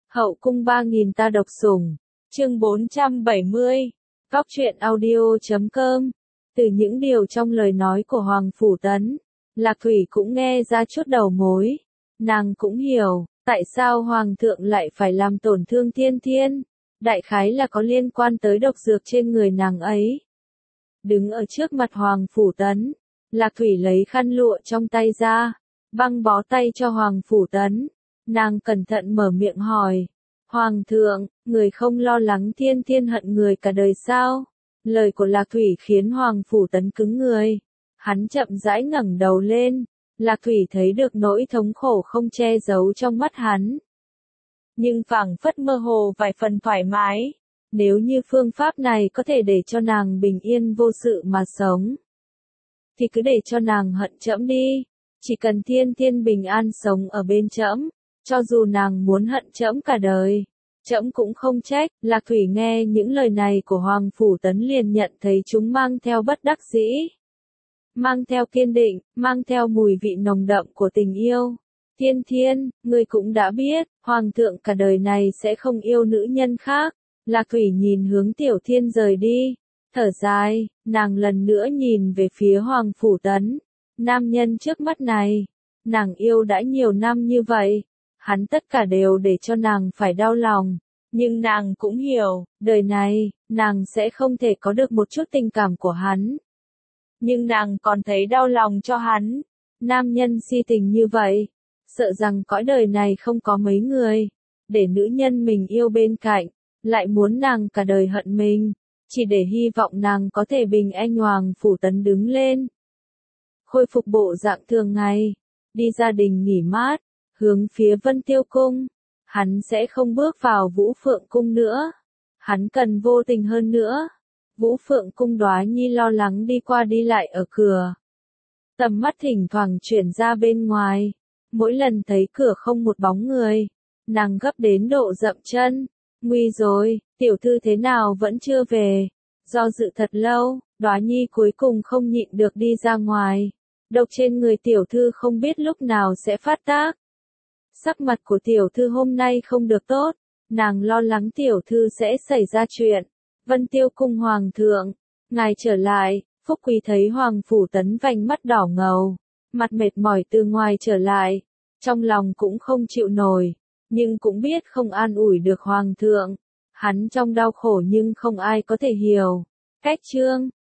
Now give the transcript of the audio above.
Hậu cung 3000 ta độc sủng. Chương 470. Góc truyện audio.com. Từ những điều trong lời nói của Hoàng Phủ Tấn, Lạc Thủy cũng nghe ra chút đầu mối. Nàng cũng hiểu, tại sao Hoàng thượng lại phải làm tổn thương Thiên Thiên. Đại khái là có liên quan tới độc dược trên người nàng ấy. Đứng ở trước mặt Hoàng Phủ Tấn, Lạc Thủy lấy khăn lụa trong tay ra, băng bó tay cho Hoàng Phủ Tấn. Nàng cẩn thận mở miệng hỏi, Hoàng thượng, người không lo lắng Thiên Thiên hận người cả đời sao? Lời của Lạc Thủy khiến Hoàng Phủ Tấn cứng người. Hắn chậm rãi ngẩng đầu lên, Lạc Thủy thấy được nỗi thống khổ không che giấu trong mắt hắn. Nhưng phảng phất mơ hồ vài phần thoải mái. Nếu như phương pháp này có thể để cho nàng bình yên vô sự mà sống, thì cứ để cho nàng hận trẫm đi. Chỉ cần Thiên Thiên bình an sống ở bên trẫm, cho dù nàng muốn hận trẫm cả đời, trẫm cũng không trách. Lạc Thủy nghe những lời này của Hoàng Phủ Tấn liền nhận thấy chúng mang theo bất đắc dĩ, mang theo kiên định, mang theo mùi vị nồng đậm của tình yêu. Thiên Thiên, ngươi cũng đã biết, Hoàng thượng cả đời này sẽ không yêu nữ nhân khác. Lạc Thủy nhìn hướng Tiểu Thiên rời đi, thở dài, nàng lần nữa nhìn về phía Hoàng Phủ Tấn. Nam nhân trước mắt này, nàng yêu đã nhiều năm như vậy, hắn tất cả đều để cho nàng phải đau lòng. Nhưng nàng cũng hiểu, đời này, nàng sẽ không thể có được một chút tình cảm của hắn. Nhưng nàng còn thấy đau lòng cho hắn. Nam nhân si tình như vậy, sợ rằng cõi đời này không có mấy người, để nữ nhân mình yêu bên cạnh, lại muốn nàng cả đời hận mình, chỉ để hy vọng nàng có thể bình an. Hoàng Phủ Tấn đứng lên, khôi phục bộ dạng thường ngày, đi gia đình nghỉ mát, hướng phía Vân Tiêu Cung. Hắn sẽ không bước vào Vũ Phượng Cung nữa. Hắn cần vô tình hơn nữa. Vũ Phượng Cung Đoá Nhi lo lắng đi qua đi lại ở cửa. Tầm mắt thỉnh thoảng chuyển ra bên ngoài. Mỗi lần thấy cửa không một bóng người, nàng gấp đến độ dậm chân. Nguy rồi, tiểu thư thế nào vẫn chưa về? Do dự thật lâu, Đoá Nhi cuối cùng không nhịn được đi ra ngoài. Độc trên người tiểu thư không biết lúc nào sẽ phát tác. Sắc mặt của tiểu thư hôm nay không được tốt, nàng lo lắng tiểu thư sẽ xảy ra chuyện. Vân Tiêu Cung Hoàng thượng, ngài trở lại. Phúc Quý thấy Hoàng Phủ Tấn vành mắt đỏ ngầu, mặt mệt mỏi từ ngoài trở lại, trong lòng cũng không chịu nổi, nhưng cũng biết không an ủi được Hoàng thượng. Hắn trong đau khổ nhưng không ai có thể hiểu. Cách chương